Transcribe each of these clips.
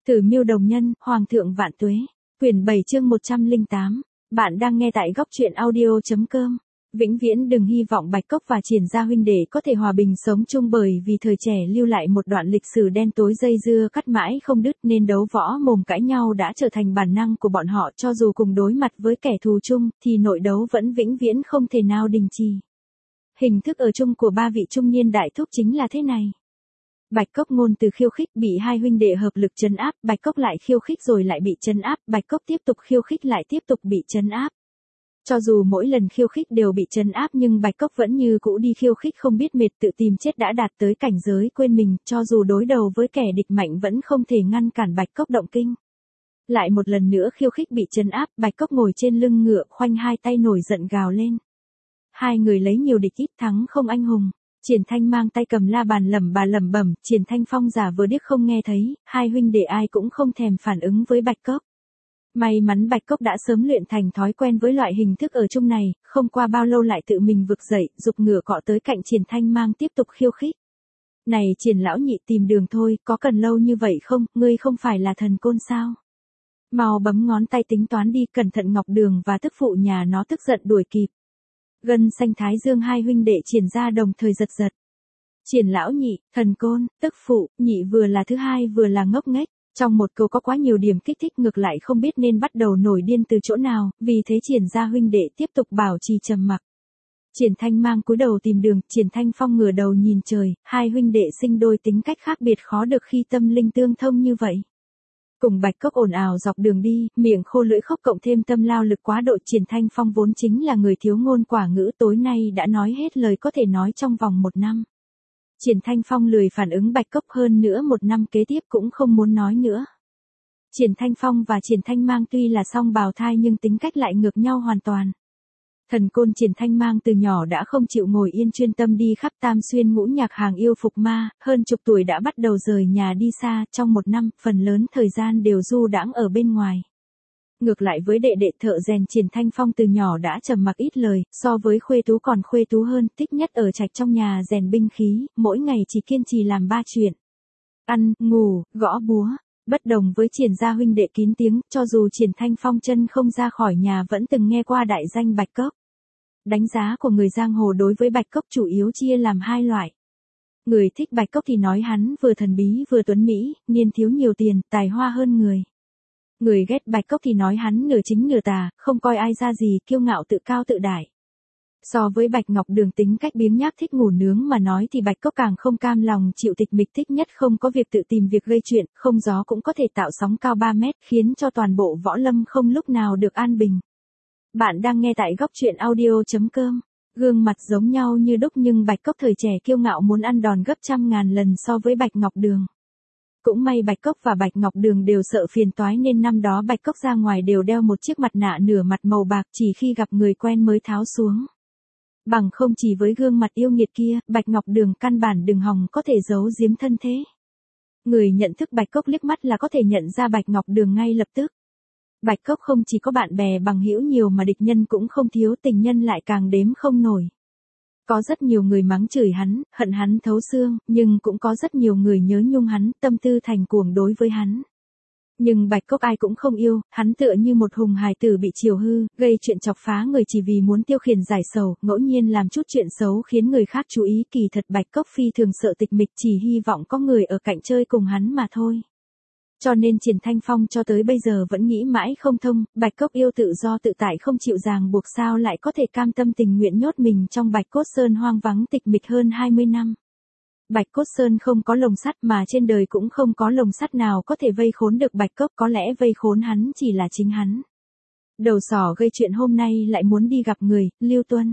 Tử Miêu Đồng Nhân, Hoàng thượng vạn tuế. Quyển 7 chương 108. Bạn đang nghe tại góc truyện audio.com. Vĩnh viễn đừng hy vọng Bạch Cốc và Triển Gia huynh đệ có thể hòa bình sống chung, bởi vì thời trẻ lưu lại một đoạn lịch sử đen tối dây dưa cắt mãi không đứt, nên đấu võ mồm cãi nhau đã trở thành bản năng của bọn họ. Cho dù cùng đối mặt với kẻ thù chung, thì nội đấu vẫn vĩnh viễn không thể nào đình chỉ. Hình thức ở chung của ba vị trung niên đại thúc chính là thế này. Bạch Cốc ngôn từ khiêu khích, bị hai huynh đệ hợp lực trấn áp, Bạch Cốc lại khiêu khích rồi lại bị trấn áp, Bạch Cốc tiếp tục khiêu khích lại tiếp tục bị trấn áp. Cho dù mỗi lần khiêu khích đều bị trấn áp nhưng Bạch Cốc vẫn như cũ đi khiêu khích không biết mệt, tự tìm chết đã đạt tới cảnh giới quên mình, cho dù đối đầu với kẻ địch mạnh vẫn không thể ngăn cản Bạch Cốc động kinh. Lại một lần nữa khiêu khích bị trấn áp, Bạch Cốc ngồi trên lưng ngựa, khoanh hai tay nổi giận gào lên. Hai người lấy nhiều địch ít, thắng không anh hùng. Triển Thanh mang tay cầm la bàn lẩm bẩm, Triển Thanh Phong giả vờ điếc không nghe thấy, hai huynh đệ ai cũng không thèm phản ứng với Bạch Cốc. May mắn Bạch Cốc đã sớm luyện thành thói quen với loại hình thức ở chung này, không qua bao lâu lại tự mình vực dậy, giục ngựa cọ tới cạnh Triển Thanh mang tiếp tục khiêu khích. Này Triển lão nhị, tìm đường thôi, có cần lâu như vậy không, ngươi không phải là thần côn sao? Mau bấm ngón tay tính toán đi, cẩn thận Ngọc Đường và tức phụ nhà nó tức giận đuổi kịp. Gân xanh thái dương hai huynh đệ Triển Gia đồng thời giật giật. Triển lão nhị, thần côn, tức phụ, nhị vừa là thứ hai vừa là ngốc nghếch. Trong một câu có quá nhiều điểm kích thích, ngược lại không biết nên bắt đầu nổi điên từ chỗ nào, vì thế Triển Gia huynh đệ tiếp tục bảo trì trầm mặc. Triển Thanh mang cúi đầu tìm đường, Triển Thanh Phong ngửa đầu nhìn trời, hai huynh đệ sinh đôi tính cách khác biệt khó được khi tâm linh tương thông như vậy. Cùng Bạch Cốc ồn ào dọc đường đi, miệng khô lưỡi khóc cộng thêm tâm lao lực quá độ, Triển Thanh Phong vốn chính là người thiếu ngôn quả ngữ, tối nay đã nói hết lời có thể nói trong vòng 1 năm. Triển Thanh Phong lười phản ứng Bạch Cốc, hơn nữa 1 năm kế tiếp cũng không muốn nói nữa. Triển Thanh Phong và Triển Thanh mang tuy là song bào thai nhưng tính cách lại ngược nhau hoàn toàn. Thần côn Triển Thanh mang từ nhỏ đã không chịu ngồi yên, chuyên tâm đi khắp Tam Xuyên ngũ nhạc hàng yêu phục ma, hơn chục tuổi đã bắt đầu rời nhà đi xa, trong 1 năm, phần lớn thời gian đều du đãng ở bên ngoài. Ngược lại với đệ đệ thợ rèn Triển Thanh Phong từ nhỏ đã trầm mặc ít lời, so với khuê tú còn khuê tú hơn, thích nhất ở trạch trong nhà rèn binh khí, mỗi ngày chỉ kiên trì làm 3 chuyện. Ăn, ngủ, gõ búa. Bất đồng với Triển Gia huynh đệ kín tiếng, cho dù Triển Thanh Phong chân không ra khỏi nhà vẫn từng nghe qua đại danh Bạch Cốc. Đánh giá của người giang hồ đối với Bạch Cốc chủ yếu chia làm 2 loại. Người thích Bạch Cốc thì nói hắn vừa thần bí vừa tuấn mỹ, niên thiếu nhiều tiền, tài hoa hơn người. Người ghét Bạch Cốc thì nói hắn nửa chính nửa tà, không coi ai ra gì, kiêu ngạo tự cao tự đại. So với Bạch Ngọc Đường tính cách biếng nhác thích ngủ nướng mà nói thì Bạch Cốc càng không cam lòng chịu tịch mịch, thích nhất không có việc tự tìm việc gây chuyện, không gió cũng có thể tạo sóng cao 3 mét, khiến cho toàn bộ võ lâm không lúc nào được an bình. Bạn đang nghe tại góc truyện audio.com. Gương mặt giống nhau như đúc nhưng Bạch Cốc thời trẻ kiêu ngạo muốn ăn đòn gấp 100.000 lần so với Bạch Ngọc Đường. Cũng may Bạch Cốc và Bạch Ngọc Đường đều sợ phiền toái nên năm đó Bạch Cốc ra ngoài đều đeo một chiếc mặt nạ nửa mặt màu bạc, chỉ khi gặp người quen mới tháo xuống. Bằng không chỉ với gương mặt yêu nghiệt kia, Bạch Ngọc Đường căn bản đừng hòng có thể giấu giếm thân thế. Người nhận thức Bạch Cốc liếc mắt là có thể nhận ra Bạch Ngọc Đường ngay lập tức. Bạch Cốc không chỉ có bạn bè bằng hữu nhiều mà địch nhân cũng không thiếu, tình nhân lại càng đếm không nổi. Có rất nhiều người mắng chửi hắn, hận hắn thấu xương, nhưng cũng có rất nhiều người nhớ nhung hắn, tâm tư thành cuồng đối với hắn. Nhưng Bạch Cốc ai cũng không yêu, hắn tựa như một hùng hài tử bị chiều hư, gây chuyện chọc phá người chỉ vì muốn tiêu khiển giải sầu, ngẫu nhiên làm chút chuyện xấu khiến người khác chú ý, kỳ thật Bạch Cốc phi thường sợ tịch mịch, chỉ hy vọng có người ở cạnh chơi cùng hắn mà thôi. Cho nên Triển Thanh Phong cho tới bây giờ vẫn nghĩ mãi không thông, Bạch Cốc yêu tự do tự tại không chịu ràng buộc sao lại có thể cam tâm tình nguyện nhốt mình trong Bạch Cốt Sơn hoang vắng tịch mịch hơn 20 năm. Bạch Cốt Sơn không có lồng sắt mà trên đời cũng không có lồng sắt nào có thể vây khốn được Bạch Cốc, có lẽ vây khốn hắn chỉ là chính hắn. Đầu sỏ gây chuyện hôm nay lại muốn đi gặp người, Lưu Tuân.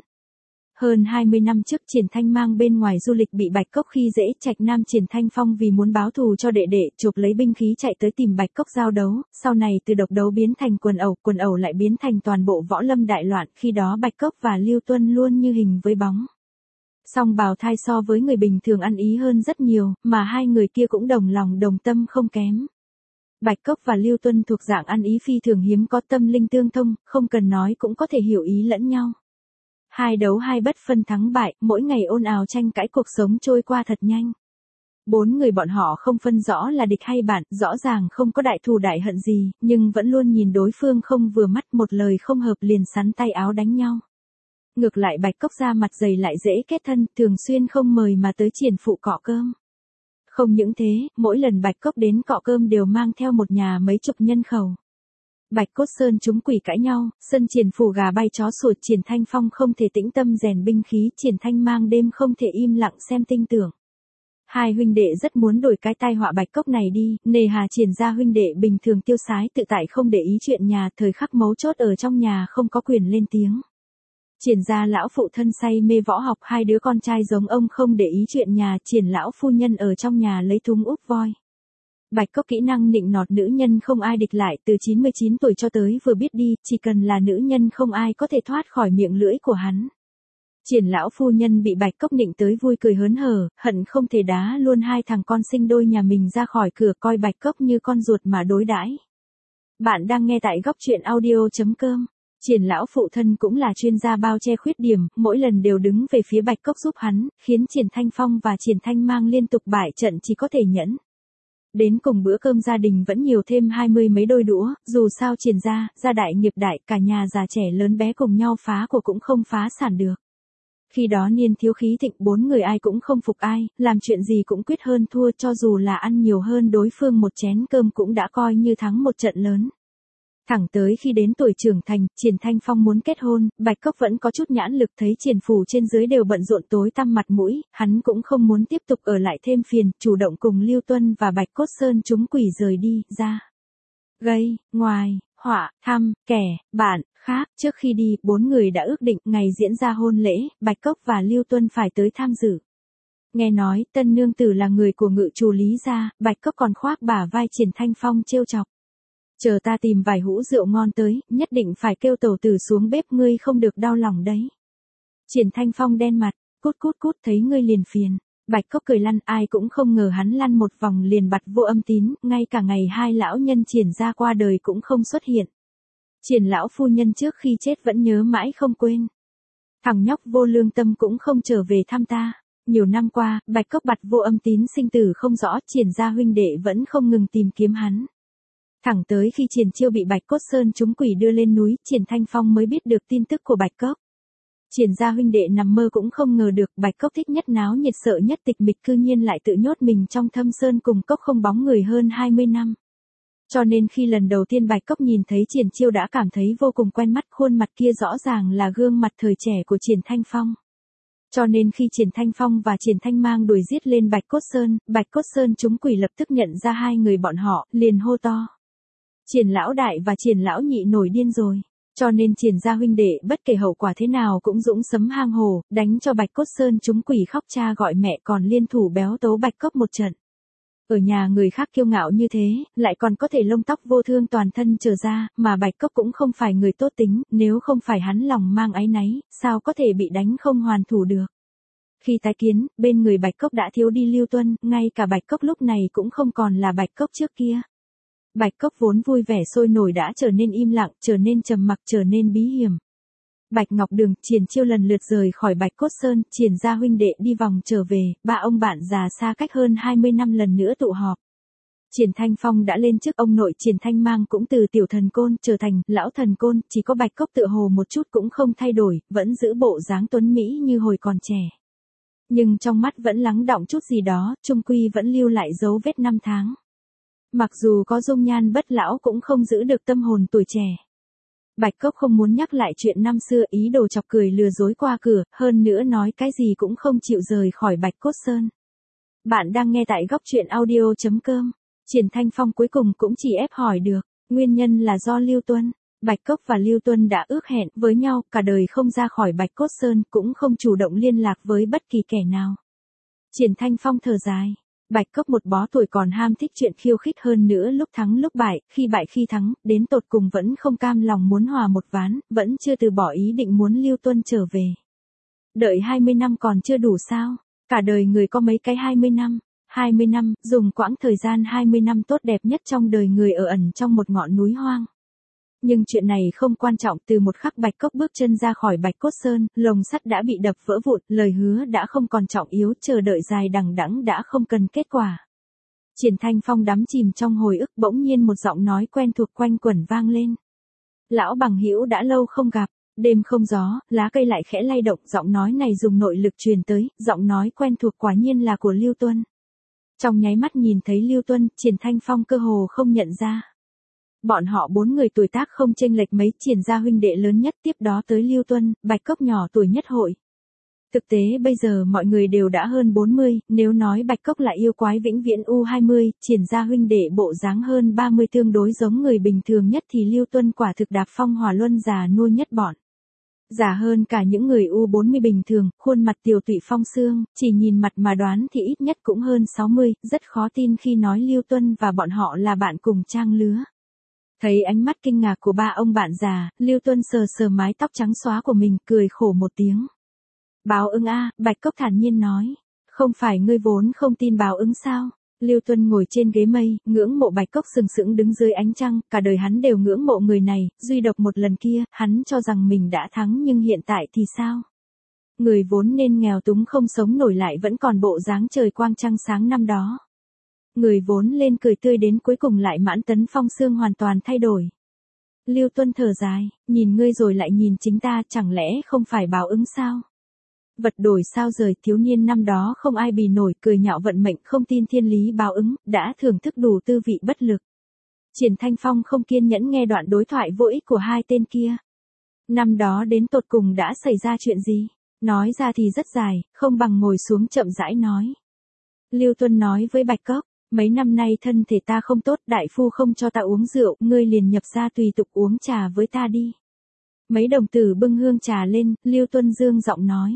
Hơn 20 năm trước Triển Thanh mang bên ngoài du lịch bị Bạch Cốc khi dễ, Trạch Nam Triển Thanh Phong vì muốn báo thù cho đệ đệ, chộp lấy binh khí chạy tới tìm Bạch Cốc giao đấu, sau này từ độc đấu biến thành quần ẩu lại biến thành toàn bộ võ lâm đại loạn, khi đó Bạch Cốc và Lưu Tuân luôn như hình với bóng. Song bào thai so với người bình thường ăn ý hơn rất nhiều, mà hai người kia cũng đồng lòng đồng tâm không kém. Bạch Cốc và Lưu Tuân thuộc dạng ăn ý phi thường hiếm có, tâm linh tương thông, không cần nói cũng có thể hiểu ý lẫn nhau. Hai đấu hai bất phân thắng bại, mỗi ngày ồn ào tranh cãi, cuộc sống trôi qua thật nhanh. Bốn người bọn họ không phân rõ là địch hay bạn, rõ ràng không có đại thù đại hận gì, nhưng vẫn luôn nhìn đối phương không vừa mắt, một lời không hợp liền sắn tay áo đánh nhau. Ngược lại Bạch Cốc da mặt dày lại dễ kết thân, thường xuyên không mời mà tới Triển Phụ cọ cơm. Không những thế, mỗi lần Bạch Cốc đến cọ cơm đều mang theo một nhà mấy chục nhân khẩu. Bạch Cốt Sơn chúng quỷ cãi nhau, sân Triển Phủ gà bay chó sủa, Triển Thanh Phong không thể tĩnh tâm rèn binh khí, Triển Thanh Mang đêm không thể im lặng xem tinh tưởng. Hai huynh đệ rất muốn đổi cái tai họa Bạch Cốc này đi, nề hà Triển gia huynh đệ bình thường tiêu sái tự tại không để ý chuyện nhà, thời khắc mấu chốt ở trong nhà không có quyền lên tiếng. Triển gia lão phụ thân say mê võ học, hai đứa con trai giống ông không để ý chuyện nhà, Triển lão phu nhân ở trong nhà lấy thúng úp voi. Bạch Cốc kỹ năng nịnh nọt nữ nhân không ai địch lại, từ 99 tuổi cho tới vừa biết đi, chỉ cần là nữ nhân không ai có thể thoát khỏi miệng lưỡi của hắn. Triển lão phu nhân bị Bạch Cốc nịnh tới vui cười hớn hở, hận không thể đá luôn hai thằng con sinh đôi nhà mình ra khỏi cửa, coi Bạch Cốc như con ruột mà đối đãi. Bạn đang nghe tại góc truyện audio.com. Triển lão phụ thân cũng là chuyên gia bao che khuyết điểm, mỗi lần đều đứng về phía Bạch Cốc giúp hắn, khiến Triển Thanh Phong và Triển Thanh Mang liên tục bại trận, chỉ có thể nhẫn. Đến cùng bữa cơm gia đình vẫn nhiều thêm 20 mấy đôi đũa, dù sao Triển gia đại nghiệp đại, cả nhà già trẻ lớn bé cùng nhau phá của cũng không phá sản được. Khi đó niên thiếu khí thịnh, bốn người ai cũng không phục ai, làm chuyện gì cũng quyết hơn thua, cho dù là ăn nhiều hơn đối phương một chén cơm cũng đã coi như thắng một trận lớn. Thẳng tới khi đến tuổi trưởng thành, Triển Thanh Phong muốn kết hôn, Bạch Cốc vẫn có chút nhãn lực, thấy Triển Phủ trên dưới đều bận rộn tối tăm mặt mũi, hắn cũng không muốn tiếp tục ở lại thêm phiền, chủ động cùng Lưu Tuân và Bạch Cốt Sơn chúng quỷ rời đi, ra. Gây, ngoài, họa, thăm, kẻ, bạn, khác, trước khi đi, bốn người đã ước định ngày diễn ra hôn lễ, Bạch Cốc và Lưu Tuân phải tới tham dự. Nghe nói, tân nương tử là người của ngự chủ Lý gia, Bạch Cốc còn khoác bả vai Triển Thanh Phong trêu chọc. Chờ ta tìm vài hũ rượu ngon tới, nhất định phải kêu tẩu tử xuống bếp, ngươi không được đau lòng đấy. Triển Thanh Phong đen mặt, cút cút cút, thấy ngươi liền phiền. Bạch Cốc cười lăn, ai cũng không ngờ hắn lăn một vòng liền bặt vô âm tín, ngay cả ngày hai lão nhân Triển gia qua đời cũng không xuất hiện. Triển lão phu nhân trước khi chết vẫn nhớ mãi không quên. Thằng nhóc vô lương tâm cũng không trở về thăm ta. Nhiều năm qua, Bạch Cốc bặt vô âm tín sinh tử không rõ, Triển gia huynh đệ vẫn không ngừng tìm kiếm hắn. Thẳng tới khi Triển Chiêu bị Bạch Cốt Sơn chúng quỷ đưa lên núi, Triển Thanh Phong mới biết được tin tức của Bạch Cốc. Triển gia huynh đệ nằm mơ cũng không ngờ được, Bạch Cốc thích nhất náo nhiệt sợ nhất tịch mịch, cư nhiên lại tự nhốt mình trong thâm sơn cùng cốc không bóng người hơn 20 năm. Cho nên khi lần đầu tiên Bạch Cốc nhìn thấy Triển Chiêu đã cảm thấy vô cùng quen mắt, khuôn mặt kia rõ ràng là gương mặt thời trẻ của Triển Thanh Phong. Cho nên khi Triển Thanh Phong và Triển Thanh Mang đuổi giết lên Bạch Cốt Sơn chúng quỷ lập tức nhận ra hai người bọn họ, liền hô to. Triển lão đại và Triển lão nhị nổi điên rồi. Cho nên Triển gia huynh đệ bất kể hậu quả thế nào cũng dũng sấm hang hồ, đánh cho Bạch Cốt Sơn chúng quỷ khóc cha gọi mẹ, còn liên thủ béo tấu Bạch Cốc một trận. Ở nhà người khác kiêu ngạo như thế, lại còn có thể lông tóc vô thương toàn thân trở ra, mà Bạch Cốc cũng không phải người tốt tính, nếu không phải hắn lòng mang áy náy, sao có thể bị đánh không hoàn thủ được. Khi tái kiến, bên người Bạch Cốc đã thiếu đi Lưu Tuân, ngay cả Bạch Cốc lúc này cũng không còn là Bạch Cốc trước kia. Bạch Cốc vốn vui vẻ sôi nổi đã trở nên im lặng, trở nên trầm mặc, trở nên bí hiểm. Bạch Ngọc Đường, Triển Chiêu lần lượt rời khỏi Bạch Cốt Sơn, Triển gia huynh đệ đi vòng trở về, ba ông bạn già xa cách hơn 20 năm lần nữa tụ họp. Triển Thanh Phong đã lên chức ông nội, Triển Thanh Mang cũng từ tiểu thần côn trở thành lão thần côn, chỉ có Bạch Cốc tựa hồ một chút cũng không thay đổi, vẫn giữ bộ dáng tuấn mỹ như hồi còn trẻ. Nhưng trong mắt vẫn lắng đọng chút gì đó, chung quy vẫn lưu lại dấu vết năm tháng. Mặc dù có dung nhan bất lão cũng không giữ được tâm hồn tuổi trẻ. Bạch Cốc không muốn nhắc lại chuyện năm xưa, ý đồ chọc cười lừa dối qua cửa, hơn nữa nói cái gì cũng không chịu rời khỏi Bạch Cốt Sơn. Bạn đang nghe tại góc truyện audio.com. Triển Thanh Phong cuối cùng cũng chỉ ép hỏi được, nguyên nhân là do Lưu Tuân. Bạch Cốc và Lưu Tuân đã ước hẹn với nhau, cả đời không ra khỏi Bạch Cốt Sơn, cũng không chủ động liên lạc với bất kỳ kẻ nào. Triển Thanh Phong thở dài. Bạch Cốc một bó tuổi còn ham thích chuyện khiêu khích, hơn nữa lúc thắng lúc bại, khi bại khi thắng, đến tột cùng vẫn không cam lòng muốn hòa một ván, vẫn chưa từ bỏ ý định muốn Lưu Tuân trở về. Đợi 20 năm còn chưa đủ sao? Cả đời người có mấy cái 20 năm? 20 năm, dùng quãng thời gian 20 năm tốt đẹp nhất trong đời người ở ẩn trong một ngọn núi hoang. Nhưng chuyện này không quan trọng, từ một khắc Bạch Cốc bước chân ra khỏi Bạch Cốt Sơn, lồng sắt đã bị đập vỡ vụn, lời hứa đã không còn trọng yếu, chờ đợi dài đằng đẵng đã không cần kết quả. Triển Thanh Phong đắm chìm trong hồi ức, bỗng nhiên một giọng nói quen thuộc quanh quẩn vang lên. Lão bằng hữu đã lâu không gặp, đêm không gió, lá cây lại khẽ lay động, giọng nói này dùng nội lực truyền tới, giọng nói quen thuộc quả nhiên là của Lưu Tuân. Trong nháy mắt nhìn thấy Lưu Tuân, Triển Thanh Phong cơ hồ không nhận ra. Bọn họ 4 người tuổi tác không chênh lệch mấy, Triển gia huynh đệ lớn nhất, tiếp đó tới Lưu Tuân, Bạch Cốc nhỏ tuổi nhất hội. Thực tế bây giờ mọi người đều đã hơn 40, nếu nói Bạch Cốc là yêu quái vĩnh viễn U20, Triển gia huynh đệ bộ dáng hơn 30 tương đối giống người bình thường nhất thì Lưu Tuân quả thực đạp phong hỏa luân già nuôi nhất bọn. Già hơn cả những người U40 bình thường, khuôn mặt tiều tụy phong xương, chỉ nhìn mặt mà đoán thì ít nhất cũng hơn 60, rất khó tin khi nói Lưu Tuân và bọn họ là bạn cùng trang lứa. Thấy ánh mắt kinh ngạc của ba ông bạn già, Lưu Tuân sờ sờ mái tóc trắng xóa của mình, cười khổ một tiếng. Báo ứng a, Bạch Cốc thản nhiên nói. Không phải ngươi vốn không tin báo ứng sao? Lưu Tuân ngồi trên ghế mây, ngưỡng mộ Bạch Cốc sừng sững đứng dưới ánh trăng, cả đời hắn đều ngưỡng mộ người này, duy độc một lần kia, hắn cho rằng mình đã thắng nhưng hiện tại thì sao? Người vốn nên nghèo túng không sống nổi lại vẫn còn bộ dáng trời quang trăng sáng năm đó. Người vốn lên cười tươi đến cuối cùng lại mãn tấn phong xương hoàn toàn thay đổi. Lưu Tuân thở dài, nhìn ngươi rồi lại nhìn chính ta, chẳng lẽ không phải báo ứng sao? Vật đổi sao rời, thiếu niên năm đó không ai bì nổi, cười nhạo vận mệnh, không tin thiên lý báo ứng, đã thưởng thức đủ tư vị bất lực. Triển Thanh Phong không kiên nhẫn nghe đoạn đối thoại vô ích của hai tên kia. Năm đó đến tột cùng đã xảy ra chuyện gì? Nói ra thì rất dài, không bằng ngồi xuống chậm rãi nói. Lưu Tuân nói với Bạch Cốc, mấy năm nay thân thể ta không tốt, đại phu không cho ta uống rượu, ngươi liền nhập ra tùy tục uống trà với ta đi. Mấy đồng tử bưng hương trà lên, Lưu Tuân dương giọng nói.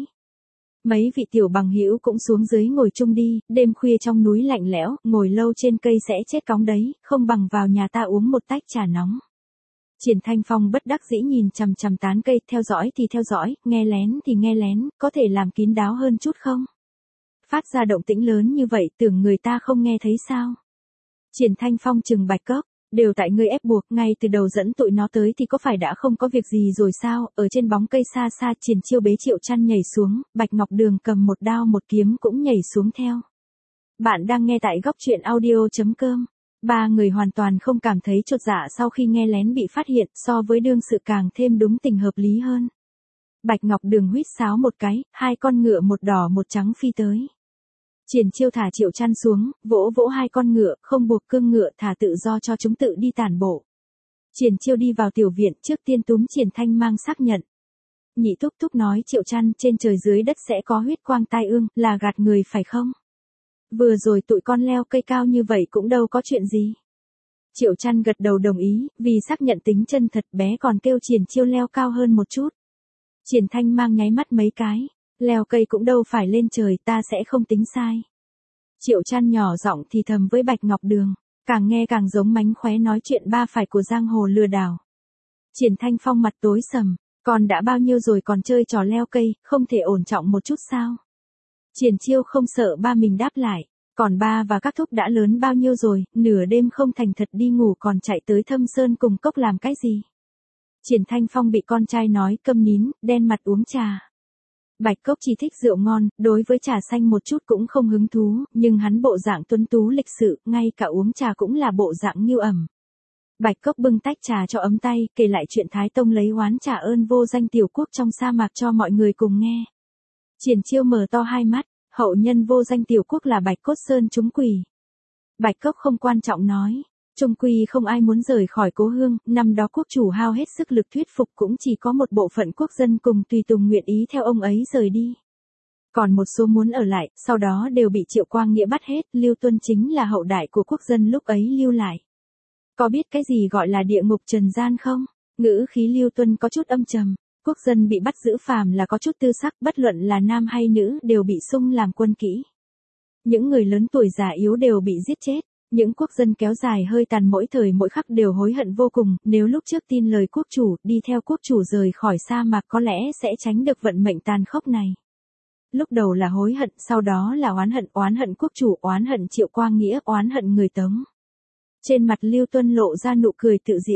Mấy vị tiểu bằng hữu cũng xuống dưới ngồi chung đi, đêm khuya trong núi lạnh lẽo, ngồi lâu trên cây sẽ chết cóng đấy, không bằng vào nhà ta uống một tách trà nóng. Triển Thanh Phong bất đắc dĩ nhìn chằm chằm tán cây, theo dõi thì theo dõi, nghe lén thì nghe lén, có thể làm kín đáo hơn chút không? Phát ra động tĩnh lớn như vậy, tưởng người ta không nghe thấy sao? Triển Thanh Phong trừng Bạch Cốc, đều tại ngươi ép buộc, ngay từ đầu dẫn tụi nó tới thì có phải đã không có việc gì rồi sao? Ở trên bóng cây xa xa, Triển Chiêu bế Triệu Chăn nhảy xuống, Bạch Ngọc Đường cầm một đao một kiếm cũng nhảy xuống theo. Bạn đang nghe tại góc truyện audio.com. Ba người hoàn toàn không cảm thấy chột dạ sau khi nghe lén bị phát hiện, so với đương sự càng thêm đúng tình hợp lý hơn. Bạch Ngọc Đường huýt sáo một cái, hai con ngựa một đỏ một trắng phi tới. Triển Chiêu thả Triệu Chăn xuống, vỗ vỗ hai con ngựa, không buộc cương ngựa, thả tự do cho chúng tự đi tản bộ. Triển Chiêu đi vào tiểu viện, trước tiên túm Triển Thanh Mang xác nhận. Nhị thúc thúc nói Triệu Chăn, trên trời dưới đất sẽ có huyết quang tai ương, là gạt người phải không? Vừa rồi tụi con leo cây cao như vậy cũng đâu có chuyện gì. Triệu Chăn gật đầu đồng ý, vì xác nhận tính chân thật, bé còn kêu Triển Chiêu leo cao hơn một chút. Triển Thanh Mang nháy mắt mấy cái. Leo cây cũng đâu phải lên trời, ta sẽ không tính sai. Triệu Chăn nhỏ giọng thì thầm với Bạch Ngọc Đường, càng nghe càng giống mánh khóe nói chuyện ba phải của giang hồ lừa đảo. Triển Thanh Phong mặt tối sầm, con đã bao nhiêu rồi còn chơi trò leo cây, không thể ổn trọng một chút sao? Triển Chiêu không sợ ba mình đáp lại, còn ba và các thúc đã lớn bao nhiêu rồi, nửa đêm không thành thật đi ngủ còn chạy tới Thâm Sơn cùng cốc làm cái gì? Triển Thanh Phong bị con trai nói câm nín, đen mặt uống trà. Bạch Cốc chỉ thích rượu ngon, đối với trà xanh một chút cũng không hứng thú, nhưng hắn bộ dạng tuấn tú lịch sự, ngay cả uống trà cũng là bộ dạng nghiêu ẩm. Bạch Cốc bưng tách trà cho ấm tay, kể lại chuyện Thái Tông lấy oán trả ơn vô danh tiểu quốc trong sa mạc cho mọi người cùng nghe. Triển Chiêu mở to hai mắt, hậu nhân vô danh tiểu quốc là Bạch Cốt Sơn chúng quỷ. Bạch Cốc không quan trọng nói. Trung quy không ai muốn rời khỏi cố hương, năm đó quốc chủ hao hết sức lực thuyết phục cũng chỉ có một bộ phận quốc dân cùng tùy tùng nguyện ý theo ông ấy rời đi. Còn một số muốn ở lại, sau đó đều bị Triệu Quang Nghĩa bắt hết, Lưu Tuân chính là hậu đại của quốc dân lúc ấy lưu lại. Có biết cái gì gọi là địa ngục trần gian không? Ngữ khí Lưu Tuân có chút âm trầm, quốc dân bị bắt giữ phàm là có chút tư sắc, bất luận là nam hay nữ đều bị sung làm quân kỹ. Những người lớn tuổi già yếu đều bị giết chết. Những quốc dân kéo dài hơi tàn mỗi thời mỗi khắc đều hối hận vô cùng, nếu lúc trước tin lời quốc chủ, đi theo quốc chủ rời khỏi sa mạc có lẽ sẽ tránh được vận mệnh tàn khốc này. Lúc đầu là hối hận, sau đó là oán hận quốc chủ, oán hận Triệu Quang Nghĩa, oán hận người Tống. Trên mặt Lưu Tuân lộ ra nụ cười tự giễu,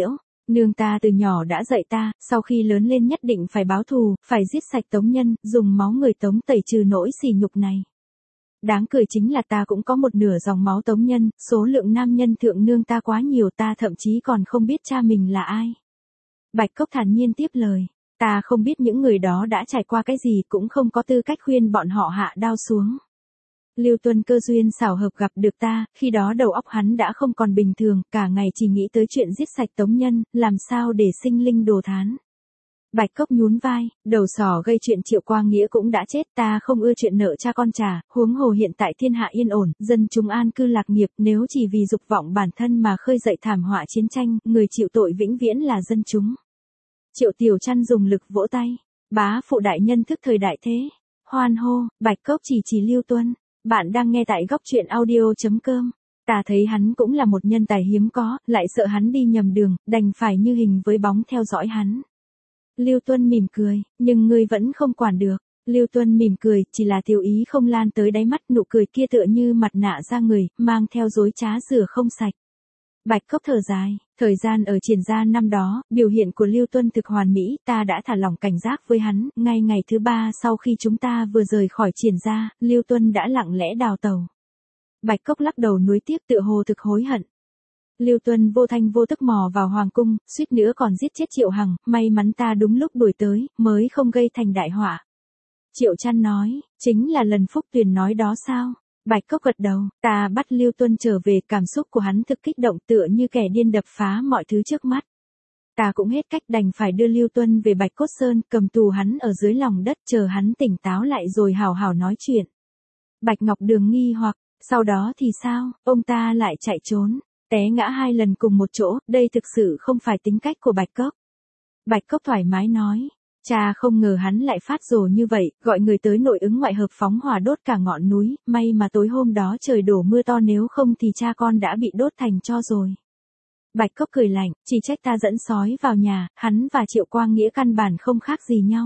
Nương ta từ nhỏ đã dạy ta, sau khi lớn lên nhất định phải báo thù, phải giết sạch Tống nhân, dùng máu người Tống tẩy trừ nỗi sỉ nhục này. Đáng cười chính là ta cũng có một nửa dòng máu Tống nhân, số lượng nam nhân thượng nương ta quá nhiều, ta thậm chí còn không biết cha mình là ai. Bạch Cốc thản nhiên tiếp lời, ta không biết những người đó đã trải qua cái gì, cũng không có tư cách khuyên bọn họ hạ đao xuống. Lưu Tuân cơ duyên xảo hợp gặp được ta, khi đó đầu óc hắn đã không còn bình thường, cả ngày chỉ nghĩ tới chuyện giết sạch Tống nhân, làm sao để sinh linh đồ thán. Bạch Cốc nhún vai, đầu sỏ gây chuyện Triệu Quang Nghĩa cũng đã chết, ta không ưa chuyện nợ cha con trả, huống hồ hiện tại thiên hạ yên ổn, dân chúng an cư lạc nghiệp, nếu chỉ vì dục vọng bản thân mà khơi dậy thảm họa chiến tranh, người chịu tội vĩnh viễn là dân chúng. Triệu Tiểu Trăn dùng lực vỗ tay, bá phụ đại nhân thức thời đại thế. Hoan hô, Bạch Cốc chỉ Lưu Tuân. Bạn đang nghe tại góc truyện audio.com. Ta thấy hắn cũng là một nhân tài hiếm có, lại sợ hắn đi nhầm đường, đành phải như hình với bóng theo dõi hắn. Lưu Tuân mỉm cười, nhưng ngươi vẫn không quản được. Lưu Tuân mỉm cười, chỉ là tiêu ý không lan tới đáy mắt, nụ cười kia tựa như mặt nạ da người, mang theo dối trá rửa không sạch. Bạch Cốc thở dài, thời gian ở Triển gia năm đó, biểu hiện của Lưu Tuân thực hoàn mỹ, ta đã thả lỏng cảnh giác với hắn, ngay ngày thứ 3 sau khi chúng ta vừa rời khỏi Triển gia, Lưu Tuân đã lặng lẽ đào tẩu. Bạch Cốc lắc đầu nuối tiếc, tựa hồ thực hối hận. Lưu Tuân vô thanh vô tức mò vào hoàng cung, suýt nữa còn giết chết Triệu Hằng, may mắn ta đúng lúc đuổi tới, mới không gây thành đại họa. Triệu Trăn nói, chính là lần Phúc Tuyền nói đó sao? Bạch Cốc gật đầu, ta bắt Lưu Tuân trở về, cảm xúc của hắn thực kích động, tựa như kẻ điên đập phá mọi thứ trước mắt. Ta cũng hết cách, đành phải đưa Lưu Tuân về Bạch Cốt Sơn, cầm tù hắn ở dưới lòng đất, chờ hắn tỉnh táo lại rồi hào hào nói chuyện. Bạch Ngọc Đường nghi hoặc, sau đó thì sao, ông ta lại chạy trốn, té ngã 2 lần cùng một chỗ, đây thực sự không phải tính cách của Bạch Cốc. Bạch Cốc thoải mái nói, cha không ngờ hắn lại phát rồ như vậy, gọi người tới nội ứng ngoại hợp phóng hỏa đốt cả ngọn núi, may mà tối hôm đó trời đổ mưa to, nếu không thì cha con đã bị đốt thành tro rồi. Bạch Cốc cười lạnh, chỉ trách ta dẫn sói vào nhà, hắn và Triệu Quang Nghĩa căn bản không khác gì nhau.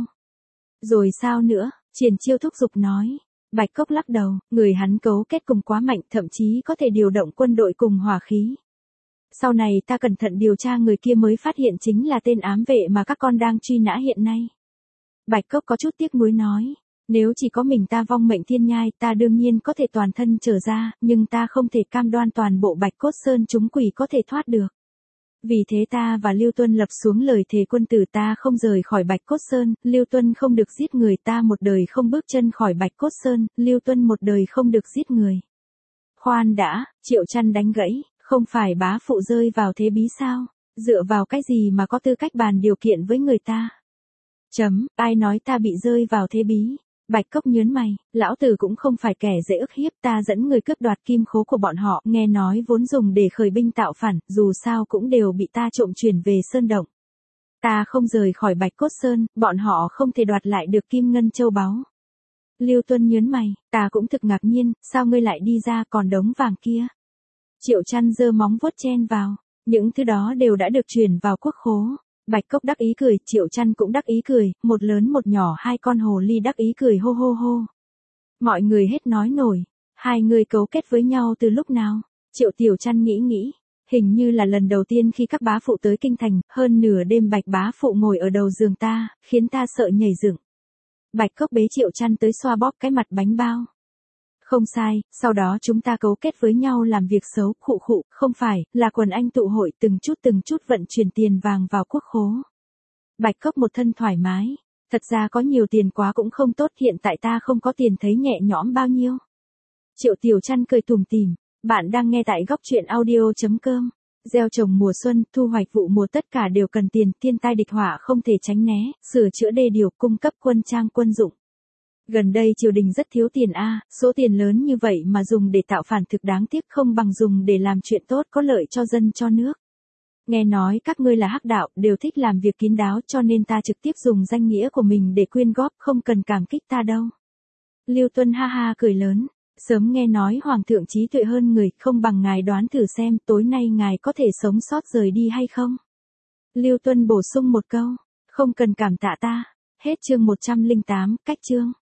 Rồi sao nữa, Triển Chiêu thúc giục nói. Bạch Cốc lắc đầu, người hắn cấu kết cùng quá mạnh, thậm chí có thể điều động quân đội cùng hỏa khí. Sau này ta cẩn thận điều tra, người kia mới phát hiện chính là tên ám vệ mà các con đang truy nã hiện nay. Bạch Cốc có chút tiếc nuối nói, nếu chỉ có mình ta vong mệnh thiên nhai, ta đương nhiên có thể toàn thân trở ra, nhưng ta không thể cam đoan toàn bộ Bạch Cốt Sơn chúng quỷ có thể thoát được. Vì thế ta và Lưu Tuân lập xuống lời thề quân tử, ta không rời khỏi Bạch Cốt Sơn, Lưu Tuân không được giết người, ta một đời không bước chân khỏi Bạch Cốt Sơn, Lưu Tuân một đời không được giết người. Khoan đã, Triệu Trăn đánh gãy, không phải bá phụ rơi vào thế bí sao? Dựa vào cái gì mà có tư cách bàn điều kiện với người ta? Ai nói ta bị rơi vào thế bí? Bạch Cốc nhớn mày, lão tử cũng không phải kẻ dễ ức hiếp, ta dẫn người cướp đoạt kim khố của bọn họ, nghe nói vốn dùng để khởi binh tạo phản, dù sao cũng đều bị ta trộm chuyển về Sơn Động. Ta không rời khỏi Bạch Cốt Sơn, bọn họ không thể đoạt lại được kim ngân châu báu. Lưu Tuân nhớn mày, ta cũng thực ngạc nhiên, sao ngươi lại đi ra, còn đống vàng kia? Triệu Trăn giơ móng vuốt chen vào, những thứ đó đều đã được chuyển vào quốc khố. Bạch Cốc đắc ý cười, Triệu Trăn cũng đắc ý cười, một lớn một nhỏ, 2 con hồ ly đắc ý cười hô hô hô. Mọi người hết nói nổi, hai người cấu kết với nhau từ lúc nào? Triệu Tiểu Trăn nghĩ, hình như là lần đầu tiên khi các bá phụ tới kinh thành, hơn nửa đêm Bạch bá phụ ngồi ở đầu giường ta, khiến ta sợ nhảy dựng. Bạch Cốc bế Triệu Trăn tới xoa bóp cái mặt bánh bao. Không sai, sau đó chúng ta cấu kết với nhau làm việc xấu, khụ, không phải, là quần anh tụ hội từng chút vận chuyển tiền vàng vào quốc khố. Bạch Cốc một thân thoải mái, thật ra có nhiều tiền quá cũng không tốt, hiện tại ta không có tiền thấy nhẹ nhõm bao nhiêu. Triệu Tiểu Trăn cười tủm tỉm, bạn đang nghe tại góc truyện audio.com. Gieo trồng mùa xuân, thu hoạch vụ mùa tất cả đều cần tiền, thiên tai địch họa không thể tránh né, sửa chữa đê điều, cung cấp quân trang quân dụng. Gần đây triều đình rất thiếu tiền số tiền lớn như vậy mà dùng để tạo phản thực đáng tiếc, không bằng dùng để làm chuyện tốt có lợi cho dân cho nước. Nghe nói các ngươi là hắc đạo, đều thích làm việc kín đáo, cho nên ta trực tiếp dùng danh nghĩa của mình để quyên góp, không cần cảm kích ta đâu. Lưu Tuân ha ha cười lớn, sớm nghe nói hoàng thượng trí tuệ hơn người, không bằng ngài đoán thử xem tối nay ngài có thể sống sót rời đi hay không. Lưu Tuân bổ sung một câu, không cần cảm tạ ta. Hết chương 108, cách chương.